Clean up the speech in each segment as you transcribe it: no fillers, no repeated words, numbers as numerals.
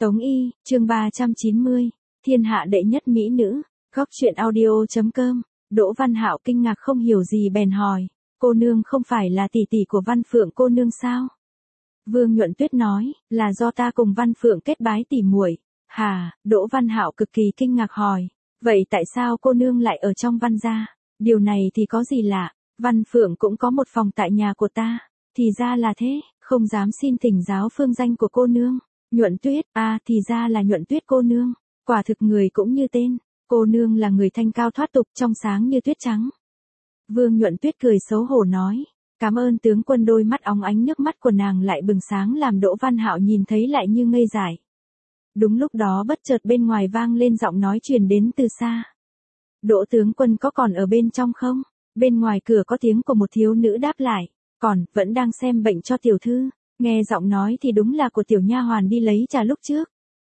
Tống Y, chương 390, thiên hạ đệ nhất mỹ nữ, góc truyện audio.com, Đỗ Văn Hạo kinh ngạc không hiểu gì bèn hỏi, cô nương không phải là tỷ tỷ của Văn Phượng cô nương sao? Vương Nhuận Tuyết nói, là do ta cùng Văn Phượng kết bái tỷ muội. Hà, Đỗ Văn Hạo cực kỳ kinh ngạc hỏi, vậy tại sao cô nương lại ở trong Văn gia? Điều này thì có gì lạ, Văn Phượng cũng có một phòng tại nhà của ta, thì ra là thế, không dám xin thỉnh giáo phương danh của cô nương. Nhuận Tuyết, thì ra là Nhuận Tuyết cô nương, quả thực người cũng như tên, cô nương là người thanh cao thoát tục trong sáng như tuyết trắng. Vương Nhuận Tuyết cười xấu hổ nói, cảm ơn tướng quân. Đôi mắt óng ánh nước mắt của nàng lại bừng sáng làm Đỗ Văn Hạo nhìn thấy lại như ngây dại. Đúng lúc đó bất chợt bên ngoài vang lên giọng nói truyền đến từ xa. Đỗ tướng quân có còn ở bên trong không? Bên ngoài cửa có tiếng của một thiếu nữ đáp lại, còn, vẫn đang xem bệnh cho tiểu thư. Nghe giọng nói thì đúng là của tiểu nha hoàn đi lấy trà lúc trước.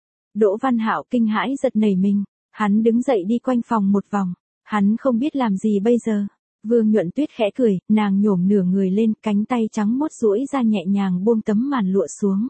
Đỗ Văn Hạo kinh hãi giật nảy mình, hắn đứng dậy đi quanh phòng một vòng, hắn không biết làm gì bây giờ. Vương Nhuận Tuyết khẽ cười, nàng nhổm nửa người lên, cánh tay trắng mốt duỗi ra nhẹ nhàng buông tấm màn lụa xuống.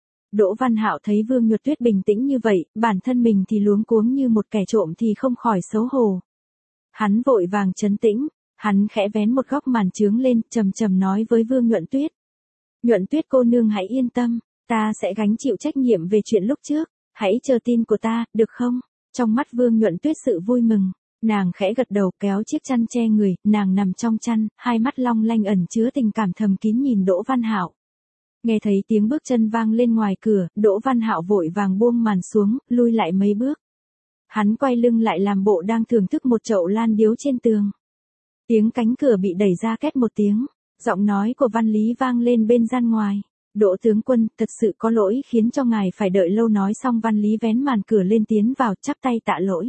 Đỗ Văn Hạo thấy Vương Nhuận Tuyết bình tĩnh như vậy, bản thân mình thì luống cuống như một kẻ trộm thì không khỏi xấu hổ. Hắn vội vàng trấn tĩnh, hắn khẽ vén một góc màn chướng lên, trầm trầm nói với Vương Nhuận Tuyết. Nhuận Tuyết cô nương hãy yên tâm, ta sẽ gánh chịu trách nhiệm về chuyện lúc trước, hãy chờ tin của ta, được không? Trong mắt Vương Nhuận Tuyết sự vui mừng, nàng khẽ gật đầu kéo chiếc chăn che người, nàng nằm trong chăn, hai mắt long lanh ẩn chứa tình cảm thầm kín nhìn Đỗ Văn Hạo. Nghe thấy tiếng bước chân vang lên ngoài cửa, Đỗ Văn Hạo vội vàng buông màn xuống, lui lại mấy bước. Hắn quay lưng lại làm bộ đang thưởng thức một chậu lan điếu trên tường. Tiếng cánh cửa bị đẩy ra két một tiếng. Giọng nói của Văn Lý vang lên bên gian ngoài. Đỗ tướng quân, thật sự có lỗi khiến cho ngài phải đợi lâu. Nói xong Văn Lý vén màn cửa lên tiến vào chắp tay tạ lỗi.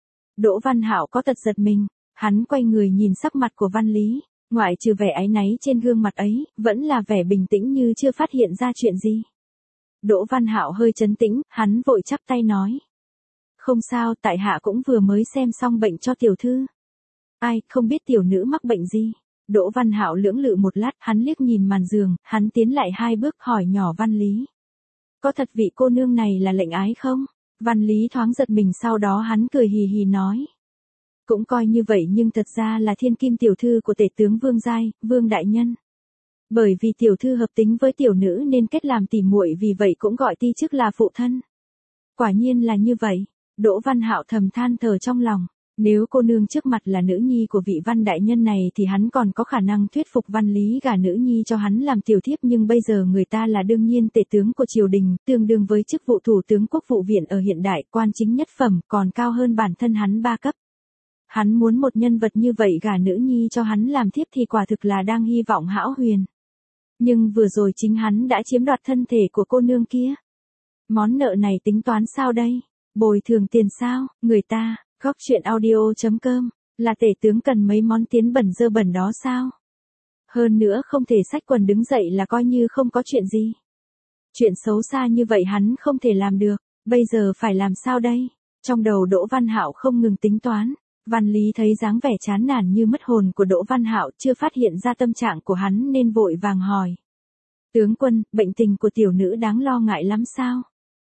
Đỗ Văn Hạo có tật giật mình, hắn quay người nhìn sắc mặt của Văn Lý, ngoại trừ vẻ áy náy trên gương mặt ấy, vẫn là vẻ bình tĩnh như chưa phát hiện ra chuyện gì. Đỗ Văn Hạo hơi trấn tĩnh, hắn vội chắp tay nói. Không sao, tại hạ cũng vừa mới xem xong bệnh cho tiểu thư. Ai, không biết tiểu nữ mắc bệnh gì? Đỗ Văn Hạo lưỡng lự một lát, hắn liếc nhìn màn giường, hắn tiến lại hai bước hỏi nhỏ Văn Lý. Có thật vị cô nương này là lệnh ái không? Văn Lý thoáng giật mình, sau đó hắn cười hì hì nói. Cũng coi như vậy, nhưng thật ra là thiên kim tiểu thư của tể tướng Vương Giai, Vương Đại Nhân. Bởi vì tiểu thư hợp tính với tiểu nữ nên kết làm tỉ muội, vì vậy cũng gọi ti chức là phụ thân. Quả nhiên là như vậy, Đỗ Văn Hạo thầm than thở trong lòng. Nếu cô nương trước mặt là nữ nhi của vị Văn đại nhân này thì hắn còn có khả năng thuyết phục Văn Lý gả nữ nhi cho hắn làm tiểu thiếp, nhưng bây giờ người ta là đương nhiên tể tướng của triều đình, tương đương với chức vụ thủ tướng quốc vụ viện ở hiện đại, quan chính nhất phẩm, còn cao hơn bản thân hắn 3 cấp. Hắn muốn một nhân vật như vậy gả nữ nhi cho hắn làm thiếp thì quả thực là đang hy vọng hão huyền. Nhưng vừa rồi chính hắn đã chiếm đoạt thân thể của cô nương kia. Món nợ này tính toán sao đây? Bồi thường tiền sao? Người ta, góc truyện audio.com, là tể tướng cần mấy món tiến bẩn dơ bẩn đó sao? Hơn nữa không thể xách quần đứng dậy là coi như không có chuyện gì. Chuyện xấu xa như vậy hắn không thể làm được, bây giờ phải làm sao đây? Trong đầu Đỗ Văn Hạo không ngừng tính toán. Văn Lý thấy dáng vẻ chán nản như mất hồn của Đỗ Văn Hạo, chưa phát hiện ra tâm trạng của hắn nên vội vàng hỏi. Tướng quân, bệnh tình của tiểu nữ đáng lo ngại lắm sao?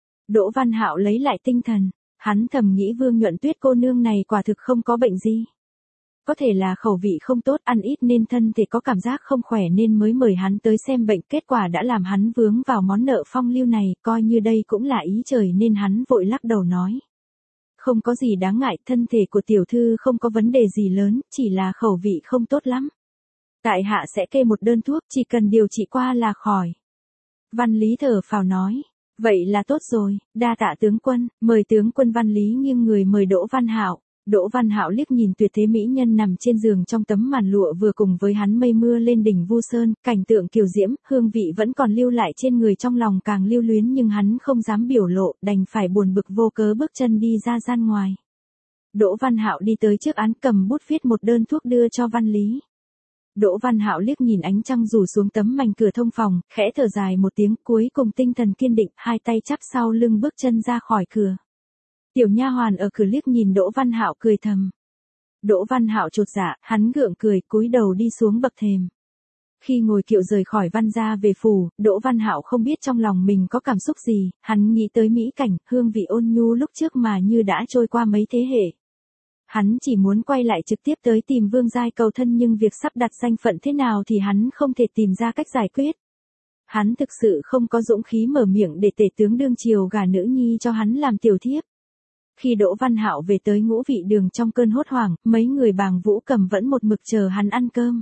Đỗ Văn Hạo lấy lại tinh thần, hắn thầm nghĩ Vương Nhuận Tuyết cô nương này quả thực không có bệnh gì. Có thể là khẩu vị không tốt, ăn ít nên thân thể có cảm giác không khỏe nên mới mời hắn tới xem bệnh, kết quả đã làm hắn vướng vào món nợ phong lưu này, coi như đây cũng là ý trời nên hắn vội lắc đầu nói. Không có gì đáng ngại, thân thể của tiểu thư không có vấn đề gì lớn, chỉ là khẩu vị không tốt lắm. Tại hạ sẽ kê một đơn thuốc, chỉ cần điều trị qua là khỏi. Văn Lý thở phào nói. Vậy là tốt rồi, đa tạ tướng quân, mời tướng quân. Văn Lý nghiêng người mời Đỗ Văn Hạo. Đỗ Văn Hạo liếc nhìn tuyệt thế mỹ nhân nằm trên giường trong tấm màn lụa vừa cùng với hắn mây mưa lên đỉnh Vu Sơn, cảnh tượng kiều diễm, hương vị vẫn còn lưu lại trên người, trong lòng càng lưu luyến nhưng hắn không dám biểu lộ, đành phải buồn bực vô cớ bước chân đi ra gian ngoài. Đỗ Văn Hạo đi tới trước án cầm bút viết một đơn thuốc đưa cho Văn Lý. Đỗ Văn Hạo liếc nhìn ánh trăng rủ xuống tấm mảnh cửa thông phòng, khẽ thở dài một tiếng, cuối cùng tinh thần kiên định, hai tay chắp sau lưng bước chân ra khỏi cửa. Tiểu nha hoàn ở cửa liếc nhìn Đỗ Văn Hạo cười thầm. Đỗ Văn Hạo chột dạ, hắn gượng cười, cúi đầu đi xuống bậc thềm. Khi ngồi kiệu rời khỏi Văn gia về phủ, Đỗ Văn Hạo không biết trong lòng mình có cảm xúc gì, hắn nghĩ tới mỹ cảnh, hương vị ôn nhu lúc trước mà như đã trôi qua mấy thế hệ. Hắn chỉ muốn quay lại trực tiếp tới tìm Vương Giai cầu thân nhưng việc sắp đặt danh phận thế nào thì hắn không thể tìm ra cách giải quyết. Hắn thực sự không có dũng khí mở miệng để tể tướng đương triều gả nữ nhi cho hắn làm tiểu thiếp. Khi Đỗ Văn Hạo về tới Ngũ Vị Đường trong cơn hốt hoảng, mấy người Bàng Vũ Cầm vẫn một mực chờ hắn ăn cơm.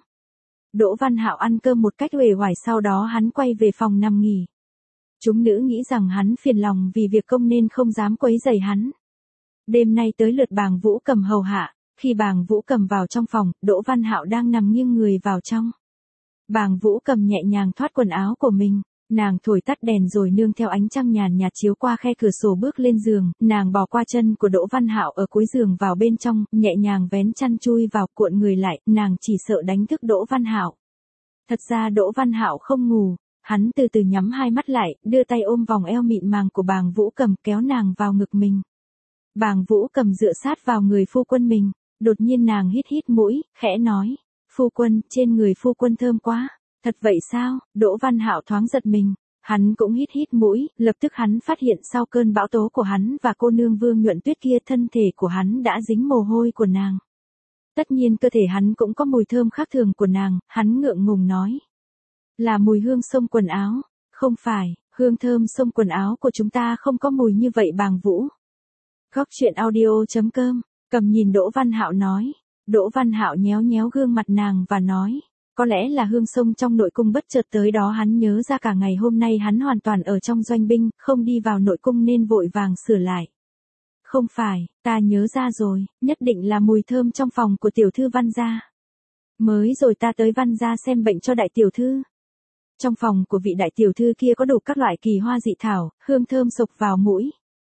Đỗ Văn Hạo ăn cơm một cách uể oải, sau đó hắn quay về phòng nằm nghỉ. Chúng nữ nghĩ rằng hắn phiền lòng vì việc công nên không dám quấy rầy hắn. Đêm nay tới lượt Bàng Vũ Cầm hầu hạ, khi Bàng Vũ Cầm vào trong phòng, Đỗ Văn Hạo đang nằm nghiêng người vào trong. Bàng Vũ Cầm nhẹ nhàng thoát quần áo của mình, nàng thổi tắt đèn rồi nương theo ánh trăng nhàn nhạt chiếu qua khe cửa sổ bước lên giường, nàng bò qua chân của Đỗ Văn Hạo ở cuối giường vào bên trong, nhẹ nhàng vén chăn chui vào cuộn người lại, nàng chỉ sợ đánh thức Đỗ Văn Hạo. Thật ra Đỗ Văn Hạo không ngủ, hắn từ từ nhắm hai mắt lại, đưa tay ôm vòng eo mịn màng của Bàng Vũ Cầm kéo nàng vào ngực mình. Bàng Vũ Cầm dựa sát vào người phu quân mình, đột nhiên nàng hít hít mũi, khẽ nói, phu quân, trên người phu quân thơm quá. Thật vậy sao? Đỗ Văn Hạo thoáng giật mình, hắn cũng hít hít mũi, lập tức hắn phát hiện sau cơn bão tố của hắn và cô nương Vương Nhuận Tuyết kia thân thể của hắn đã dính mồ hôi của nàng. Tất nhiên cơ thể hắn cũng có mùi thơm khác thường của nàng, hắn ngượng ngùng nói. Là mùi hương xông quần áo, không phải, hương thơm xông quần áo của chúng ta không có mùi như vậy Bàng Vũ. Góc truyện audio.com, Cầm nhìn Đỗ Văn Hạo nói. Đỗ Văn Hạo nhéo nhéo gương mặt nàng và nói. Có lẽ là hương xông trong nội cung bất chợt tới đó hắn nhớ ra cả ngày hôm nay hắn hoàn toàn ở trong doanh binh, không đi vào nội cung nên vội vàng sửa lại. Không phải, ta nhớ ra rồi, nhất định là mùi thơm trong phòng của tiểu thư Văn gia. Mới rồi ta tới Văn gia xem bệnh cho đại tiểu thư. Trong phòng của vị đại tiểu thư kia có đủ các loại kỳ hoa dị thảo, hương thơm sộc vào mũi.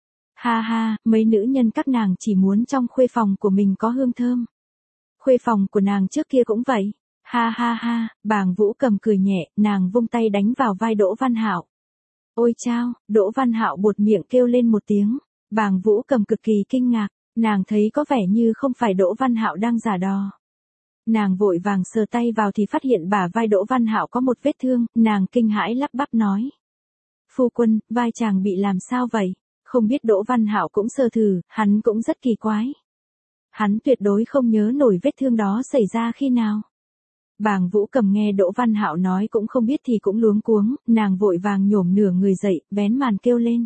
Ha ha, mấy nữ nhân các nàng chỉ muốn trong khuê phòng của mình có hương thơm. Khuê phòng của nàng trước kia cũng vậy. Ha ha ha, Bàng Vũ Cầm cười nhẹ, nàng vung tay đánh vào vai Đỗ Văn Hạo. Ôi chao, Đỗ Văn Hạo buột miệng kêu lên một tiếng. Bàng Vũ Cầm cực kỳ kinh ngạc, nàng thấy có vẻ như không phải Đỗ Văn Hạo đang giả đò. Nàng vội vàng sờ tay vào thì phát hiện bả vai Đỗ Văn Hạo có một vết thương, nàng kinh hãi lắp bắp nói. Phu quân, vai chàng bị làm sao vậy? Không biết Đỗ Văn Hạo cũng sờ thử, hắn cũng rất kỳ quái. Hắn tuyệt đối không nhớ nổi vết thương đó xảy ra khi nào. Bàng Vũ Cầm nghe Đỗ Văn Hạo nói cũng không biết thì cũng luống cuống, nàng vội vàng nhổm nửa người dậy, vén màn kêu lên.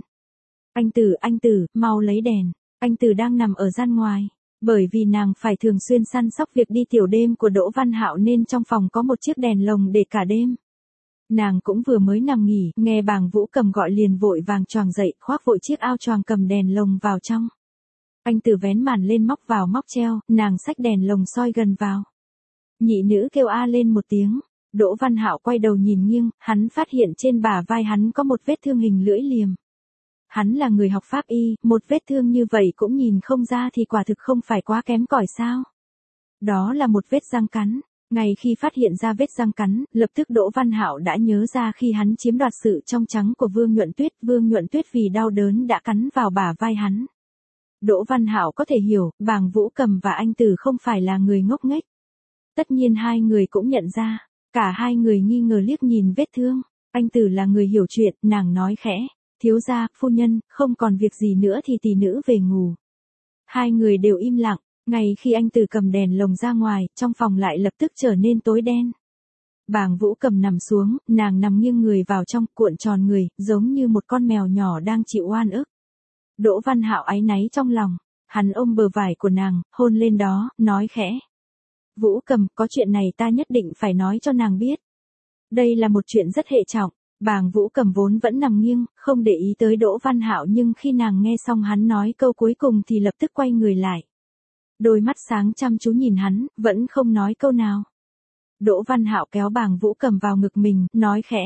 Anh Tử, mau lấy đèn, anh Tử đang nằm ở gian ngoài. Bởi vì nàng phải thường xuyên săn sóc việc đi tiểu đêm của Đỗ Văn Hạo nên trong phòng có một chiếc đèn lồng để cả đêm. Nàng cũng vừa mới nằm nghỉ, nghe Bàng Vũ Cầm gọi liền vội vàng choàng dậy, khoác vội chiếc áo choàng cầm đèn lồng vào trong. Anh Tử vén màn lên móc vào móc treo, nàng xách đèn lồng soi gần vào. Nhị nữ kêu a lên một tiếng, Đỗ Văn Hạo quay đầu nhìn nghiêng, hắn phát hiện trên bả vai hắn có một vết thương hình lưỡi liềm. Hắn là người học pháp y, một vết thương như vậy cũng nhìn không ra thì quả thực không phải quá kém cỏi sao. Đó là một vết răng cắn. Ngay khi phát hiện ra vết răng cắn, lập tức Đỗ Văn Hạo đã nhớ ra khi hắn chiếm đoạt sự trong trắng của Vương Nhuận Tuyết vì đau đớn đã cắn vào bả vai hắn. Đỗ Văn Hạo có thể hiểu, Bàng Vũ Cầm và anh Tử không phải là người ngốc nghếch. Tất nhiên hai người cũng nhận ra, cả hai người nghi ngờ liếc nhìn vết thương. Anh Tử là người hiểu chuyện, nàng nói khẽ, thiếu gia, phu nhân, không còn việc gì nữa thì tỷ nữ về ngủ. Hai người đều im lặng, ngay khi anh Tử cầm đèn lồng ra ngoài, trong phòng lại lập tức trở nên tối đen. Bàng Vũ Cầm nằm xuống, nàng nằm nghiêng người vào trong, cuộn tròn người, giống như một con mèo nhỏ đang chịu oan ức. Đỗ Văn Hạo áy náy trong lòng, hắn ôm bờ vải của nàng, hôn lên đó, nói khẽ. Vũ Cầm, có chuyện này ta nhất định phải nói cho nàng biết. Đây là một chuyện rất hệ trọng. Bàng Vũ Cầm vốn vẫn nằm nghiêng, không để ý tới Đỗ Văn Hạo nhưng khi nàng nghe xong hắn nói câu cuối cùng thì lập tức quay người lại. Đôi mắt sáng chăm chú nhìn hắn, vẫn không nói câu nào. Đỗ Văn Hạo kéo Bàng Vũ Cầm vào ngực mình, nói khẽ.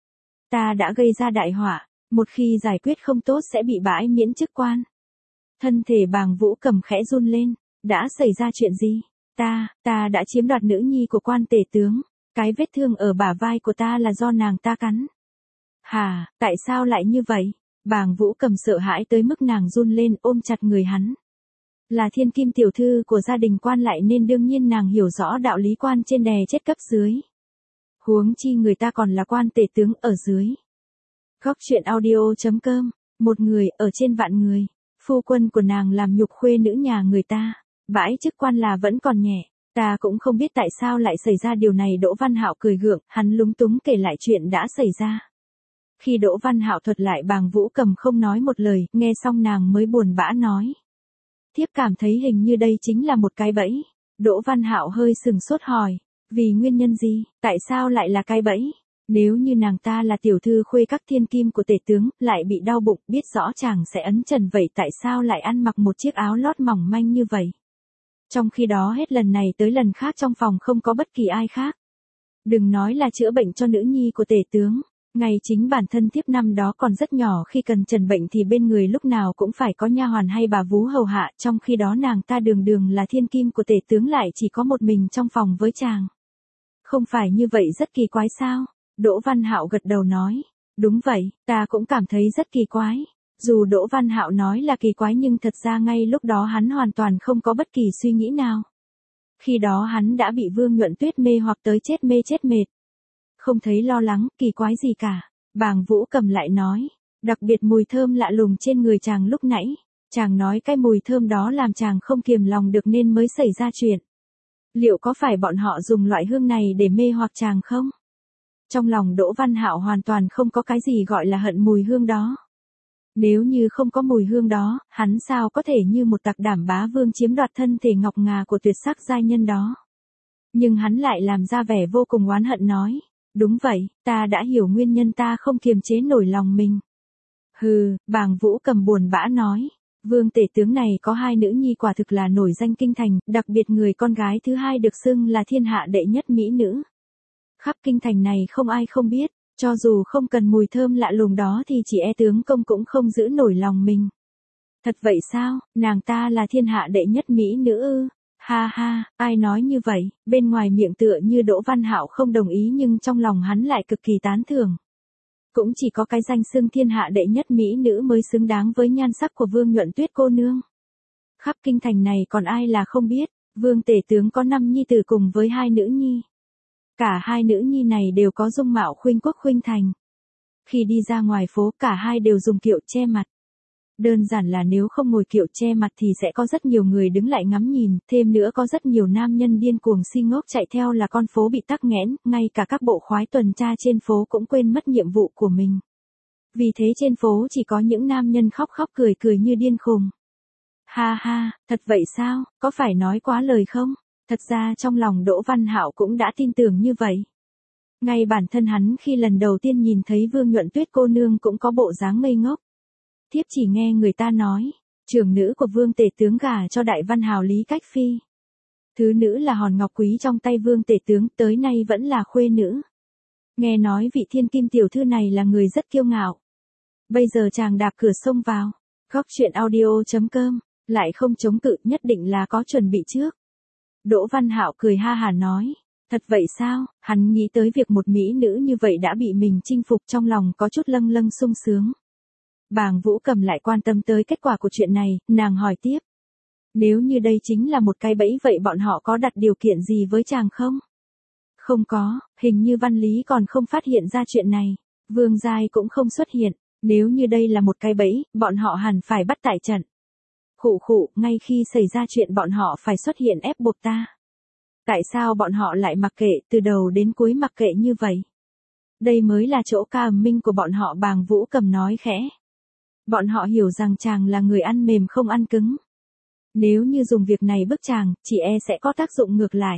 Ta đã gây ra đại họa, một khi giải quyết không tốt sẽ bị bãi miễn chức quan. Thân thể Bàng Vũ Cầm khẽ run lên, đã xảy ra chuyện gì? Ta đã chiếm đoạt nữ nhi của quan tể tướng, cái vết thương ở bả vai của ta là do nàng ta cắn. Hà, tại sao lại như vậy? Bàng Vũ Cầm sợ hãi tới mức nàng run lên ôm chặt người hắn. Là thiên kim tiểu thư của gia đình quan lại nên đương nhiên nàng hiểu rõ đạo lý quan trên đè chết cấp dưới. Huống chi người ta còn là quan tể tướng ở dưới. Góc truyện audio.com, một người ở trên vạn người, phu quân của nàng làm nhục khuê nữ nhà người ta, bãi chức quan là vẫn còn nhẹ, ta cũng không biết tại sao lại xảy ra điều này. Đỗ Văn Hạo cười gượng, hắn lúng túng kể lại chuyện đã xảy ra. Khi Đỗ Văn Hạo thuật lại, Bàng Vũ Cầm không nói một lời, nghe xong nàng mới buồn bã nói. Thiếp cảm thấy hình như đây chính là một cái bẫy. Đỗ Văn Hạo hơi sừng sốt hỏi, vì nguyên nhân gì, tại sao lại là cái bẫy? Nếu như nàng ta là tiểu thư khuê các thiên kim của tể tướng, lại bị đau bụng, biết rõ chàng sẽ ấn trần, vậy tại sao lại ăn mặc một chiếc áo lót mỏng manh như vậy? Trong khi đó hết lần này tới lần khác trong phòng không có bất kỳ ai khác. Đừng nói là chữa bệnh cho nữ nhi của tể tướng, ngay chính bản thân thiếp năm đó còn rất nhỏ, khi cần trần bệnh thì bên người lúc nào cũng phải có nha hoàn hay bà vú hầu hạ, trong khi đó nàng ta đường đường là thiên kim của tể tướng lại chỉ có một mình trong phòng với chàng. Không phải như vậy rất kỳ quái sao? Đỗ Văn Hạo gật đầu nói, đúng vậy, ta cũng cảm thấy rất kỳ quái. Dù Đỗ Văn Hạo nói là kỳ quái nhưng thật ra ngay lúc đó hắn hoàn toàn không có bất kỳ suy nghĩ nào. Khi đó hắn đã bị Vương Nhuận Tuyết mê hoặc tới chết mê chết mệt. Không thấy lo lắng, kỳ quái gì cả. Bàng Vũ Cầm lại nói, đặc biệt mùi thơm lạ lùng trên người chàng lúc nãy. Chàng nói cái mùi thơm đó làm chàng không kiềm lòng được nên mới xảy ra chuyện. Liệu có phải bọn họ dùng loại hương này để mê hoặc chàng không? Trong lòng Đỗ Văn Hạo hoàn toàn không có cái gì gọi là hận mùi hương đó. Nếu như không có mùi hương đó, hắn sao có thể như một tặc đảm bá vương chiếm đoạt thân thể ngọc ngà của tuyệt sắc giai nhân đó. Nhưng hắn lại làm ra vẻ vô cùng oán hận nói, đúng vậy, ta đã hiểu nguyên nhân, ta không kiềm chế nổi lòng mình. Hừ, Bàng Vũ Cầm buồn bã nói, vương tể tướng này có hai nữ nhi quả thực là nổi danh kinh thành, đặc biệt người con gái thứ hai được xưng là thiên hạ đệ nhất mỹ nữ. Khắp kinh thành này không ai không biết, cho dù không cần mùi thơm lạ lùng đó thì chỉ e tướng công cũng không giữ nổi lòng mình. Thật vậy sao, nàng ta là thiên hạ đệ nhất mỹ nữ ư? Ha ha, ai nói như vậy? Bên ngoài miệng tựa như Đỗ Văn Hạo không đồng ý nhưng trong lòng hắn lại cực kỳ tán thưởng. Cũng chỉ có cái danh xưng thiên hạ đệ nhất mỹ nữ mới xứng đáng với nhan sắc của Vương Nhuận Tuyết cô nương. Khắp kinh thành này còn ai là không biết, Vương tể tướng có 5 nhi tử cùng với 2 nữ nhi. Cả 2 nữ nhi này đều có dung mạo khuynh quốc khuynh thành. Khi đi ra ngoài phố cả hai đều dùng kiệu che mặt. Đơn giản là nếu không ngồi kiệu che mặt thì sẽ có rất nhiều người đứng lại ngắm nhìn, thêm nữa có rất nhiều nam nhân điên cuồng si ngốc chạy theo là con phố bị tắc nghẽn, ngay cả các bộ khoái tuần tra trên phố cũng quên mất nhiệm vụ của mình. Vì thế trên phố chỉ có những nam nhân khóc khóc cười cười như điên khùng. Ha ha, thật vậy sao, có phải nói quá lời không? Thật ra trong lòng Đỗ Văn Hạo cũng đã tin tưởng như vậy. Ngay bản thân hắn khi lần đầu tiên nhìn thấy Vương Nhuận Tuyết cô nương cũng có bộ dáng ngây ngốc. Thiếp chỉ nghe người ta nói, trưởng nữ của Vương tể tướng gả cho đại văn hào Lý Cách Phi. Thứ nữ là hòn ngọc quý trong tay Vương tể tướng, tới nay vẫn là khuê nữ. Nghe nói vị thiên kim tiểu thư này là người rất kiêu ngạo. Bây giờ chàng đạp cửa xông vào, góc truyện audio.com, lại không chống cự, nhất định là có chuẩn bị trước. Đỗ Văn Hạo cười ha hả nói, thật vậy sao? Hắn nghĩ tới việc một mỹ nữ như vậy đã bị mình chinh phục, trong lòng có chút lâng lâng sung sướng. Bàng Vũ Cầm lại quan tâm tới kết quả của chuyện này, nàng hỏi tiếp. Nếu như đây chính là một cái bẫy vậy bọn họ có đặt điều kiện gì với chàng không? Không có, hình như Văn Lý còn không phát hiện ra chuyện này. Vương Giai cũng không xuất hiện. Nếu như đây là một cái bẫy, bọn họ hẳn phải bắt tại trận. Khụ khụ, ngay khi xảy ra chuyện bọn họ phải xuất hiện ép buộc ta. Tại sao bọn họ lại mặc kệ, từ đầu đến cuối mặc kệ như vậy? Đây mới là chỗ ca ầm minh của bọn họ, Bàng Vũ Cầm nói khẽ. Bọn họ hiểu rằng chàng là người ăn mềm không ăn cứng. Nếu như dùng việc này bức chàng, chỉ e sẽ có tác dụng ngược lại.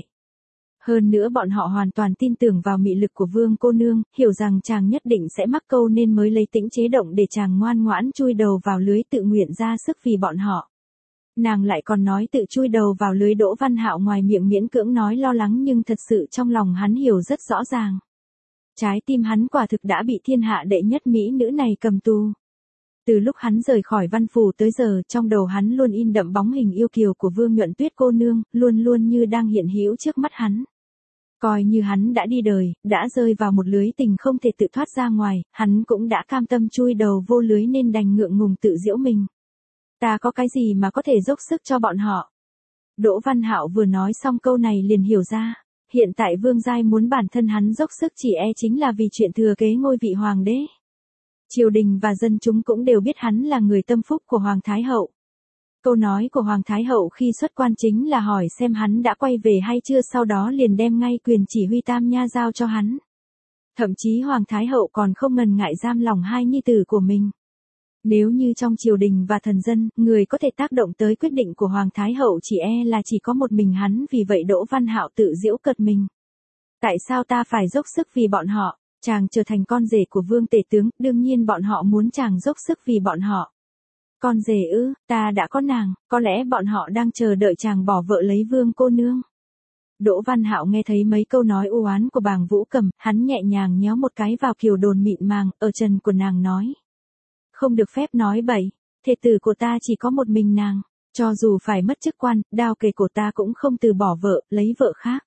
Hơn nữa bọn họ hoàn toàn tin tưởng vào mị lực của Vương cô nương, hiểu rằng chàng nhất định sẽ mắc câu nên mới lấy tĩnh chế động để chàng ngoan ngoãn chui đầu vào lưới, tự nguyện ra sức vì bọn họ. Nàng lại còn nói tự chui đầu vào lưới. Đỗ Văn Hạo ngoài miệng miễn cưỡng nói lo lắng nhưng thật sự trong lòng hắn hiểu rất rõ ràng. Trái tim hắn quả thực đã bị thiên hạ đệ nhất mỹ nữ này cầm tù. Từ lúc hắn rời khỏi văn phủ tới giờ, trong đầu hắn luôn in đậm bóng hình yêu kiều của Vương Nhuận Tuyết cô nương, luôn luôn như đang hiện hữu trước mắt hắn. Coi như hắn đã đi đời, đã rơi vào một lưới tình không thể tự thoát ra ngoài, hắn cũng đã cam tâm chui đầu vô lưới nên đành ngượng ngùng tự giễu mình. Ta có cái gì mà có thể dốc sức cho bọn họ? Đỗ Văn Hạo vừa nói xong câu này liền hiểu ra. Hiện tại Vương Giai muốn bản thân hắn dốc sức chỉ chính là vì chuyện thừa kế ngôi vị hoàng đế. Triều đình và dân chúng cũng đều biết hắn là người tâm phúc của Hoàng Thái Hậu. Câu nói của Hoàng Thái Hậu khi xuất quan chính là hỏi xem hắn đã quay về hay chưa, sau đó liền đem ngay quyền chỉ huy Tam Nha giao cho hắn. Thậm chí Hoàng Thái Hậu còn không ngần ngại giam lòng hai nhi tử của mình. Nếu như trong triều đình và thần dân, người có thể tác động tới quyết định của Hoàng Thái Hậu là chỉ có một mình hắn, vì vậy Đỗ Văn Hạo tự giễu cợt mình. Tại sao ta phải dốc sức vì bọn họ? Chàng trở thành con rể của Vương Tể Tướng, đương nhiên bọn họ muốn chàng dốc sức vì bọn họ. Con rể ư, ta đã có nàng, có lẽ bọn họ đang chờ đợi chàng bỏ vợ lấy Vương cô nương. Đỗ Văn Hạo nghe thấy mấy câu nói u oán của Bàng Vũ Cầm, hắn nhẹ nhàng nhéo một cái vào kiều đồn mịn màng, ở trần của nàng nói. Không được phép nói bậy, thê tử của ta chỉ có một mình nàng, cho dù phải mất chức quan, đao kề của ta cũng không từ bỏ vợ, lấy vợ khác.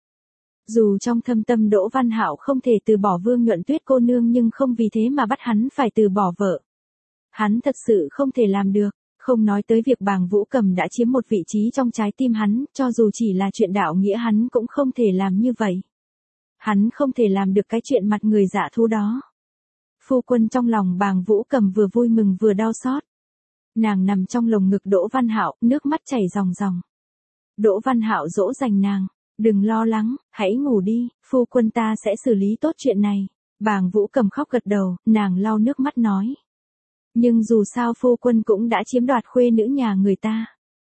Dù trong thâm tâm Đỗ Văn Hạo không thể từ bỏ Vương Nhuận Tuyết cô nương, nhưng không vì thế mà bắt hắn phải từ bỏ vợ. Hắn thật sự không thể làm được, không nói tới việc Bàng Vũ Cầm đã chiếm một vị trí trong trái tim hắn, cho dù chỉ là chuyện đạo nghĩa hắn cũng không thể làm như vậy. Hắn không thể làm được cái chuyện mặt người dạ thú đó. Phu quân, trong lòng Bàng Vũ Cầm vừa vui mừng vừa đau xót. Nàng nằm trong lồng ngực Đỗ Văn Hạo, nước mắt chảy ròng ròng. Đỗ Văn Hạo dỗ dành nàng, đừng lo lắng, hãy ngủ đi, phu quân ta sẽ xử lý tốt chuyện này. Bàng Vũ Cầm khóc gật đầu, nàng lau nước mắt nói. Nhưng dù sao phu quân cũng đã chiếm đoạt khuê nữ nhà người ta.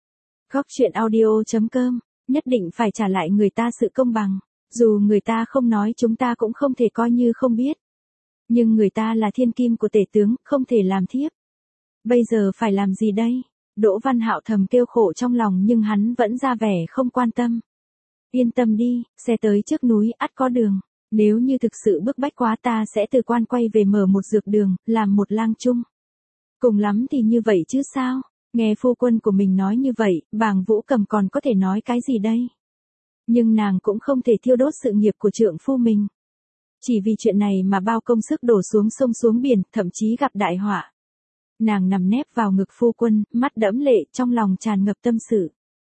Góc truyện audio.com, nhất định phải trả lại người ta sự công bằng. Dù người ta không nói chúng ta cũng không thể coi như không biết. Nhưng người ta là thiên kim của tể tướng, không thể làm thiếp. Bây giờ phải làm gì đây? Đỗ Văn Hạo thầm kêu khổ trong lòng nhưng hắn vẫn ra vẻ không quan tâm. Yên tâm đi, xe tới trước núi ắt có đường. Nếu như thực sự bức bách quá ta sẽ từ quan quay về mở một dược đường, làm một lang trung. Cùng lắm thì như vậy chứ sao? Nghe phu quân của mình nói như vậy, Bàng Vũ Cầm còn có thể nói cái gì đây? Nhưng nàng cũng không thể thiêu đốt sự nghiệp của trượng phu mình. Chỉ vì chuyện này mà bao công sức đổ xuống sông xuống biển, thậm chí gặp đại họa. Nàng nằm nép vào ngực phu quân, mắt đẫm lệ, trong lòng tràn ngập tâm sự.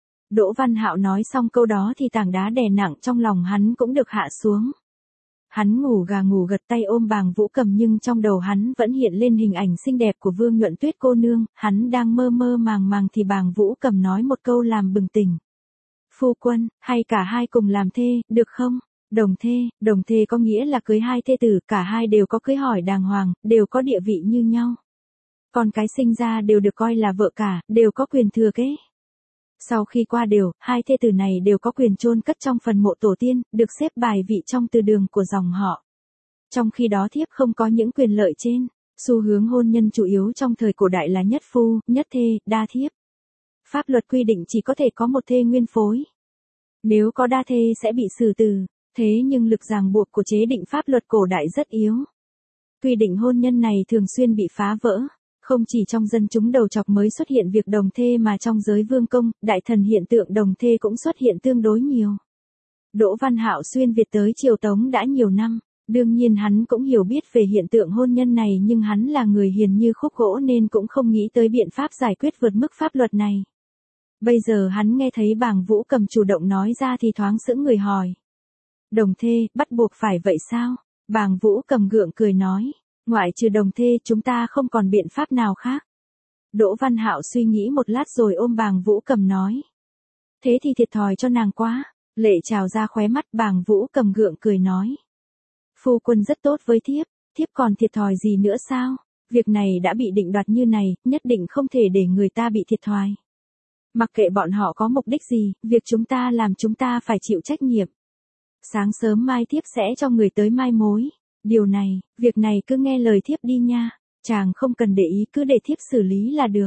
Đỗ Văn Hạo nói xong câu đó thì tảng đá đè nặng trong lòng hắn cũng được hạ xuống. Hắn ngủ gà ngủ gật tay ôm Bàng Vũ Cầm nhưng trong đầu hắn vẫn hiện lên hình ảnh xinh đẹp của Vương Nhuận Tuyết cô nương, hắn đang mơ mơ màng màng thì Bàng Vũ Cầm nói một câu làm bừng tỉnh. Phu quân, hay cả hai cùng làm thê, được không? Đồng thê có nghĩa là cưới hai thê tử, cả hai đều có cưới hỏi đàng hoàng, đều có địa vị như nhau. Con cái sinh ra đều được coi là vợ cả, đều có quyền thừa kế. Sau khi qua đều, hai thê tử này đều có quyền chôn cất trong phần mộ tổ tiên, được xếp bài vị trong từ đường của dòng họ. Trong khi đó thiếp không có những quyền lợi trên, xu hướng hôn nhân chủ yếu trong thời cổ đại là nhất phu, nhất thê, đa thiếp. Pháp luật quy định chỉ có thể có một thê nguyên phối. Nếu có đa thê sẽ bị xử tử, thế nhưng lực ràng buộc của chế định pháp luật cổ đại rất yếu. Quy định hôn nhân này thường xuyên bị phá vỡ. Không chỉ trong dân chúng đầu chọc mới xuất hiện việc đồng thê mà trong giới vương công, đại thần hiện tượng đồng thê cũng xuất hiện tương đối nhiều. Đỗ Văn Hạo xuyên Việt tới Triều Tống đã nhiều năm, đương nhiên hắn cũng hiểu biết về hiện tượng hôn nhân này nhưng hắn là người hiền như khúc gỗ nên cũng không nghĩ tới biện pháp giải quyết vượt mức pháp luật này. Bây giờ hắn nghe thấy Bàng Vũ Cầm chủ động nói ra thì thoáng sững người hỏi. Đồng thê, bắt buộc phải vậy sao? Bàng Vũ Cầm gượng cười nói. Ngoại trừ đồng thê chúng ta không còn biện pháp nào khác. Đỗ Văn Hạo suy nghĩ một lát rồi ôm Bàng Vũ Cầm nói. Thế thì thiệt thòi cho nàng quá. Lệ trào ra khóe mắt. Bàng Vũ Cầm gượng cười nói. Phu quân rất tốt với thiếp còn thiệt thòi gì nữa sao? Việc này đã bị định đoạt như này, nhất định không thể để người ta bị thiệt thòi. Mặc kệ bọn họ có mục đích gì, việc chúng ta làm chúng ta phải chịu trách nhiệm. Sáng sớm mai thiếp sẽ cho người tới mai mối. Việc này cứ nghe lời thiếp đi nha, chàng không cần để ý, cứ để thiếp xử lý là được.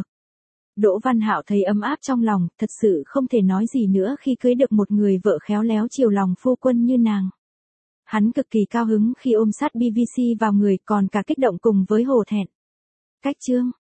Đỗ Văn Hạo thấy ấm áp trong lòng, thật sự không thể nói gì nữa khi cưới được một người vợ khéo léo chiều lòng phu quân như nàng. Hắn cực kỳ cao hứng khi ôm sát BBC vào người, còn cả kích động cùng với hổ thẹn. Cách chương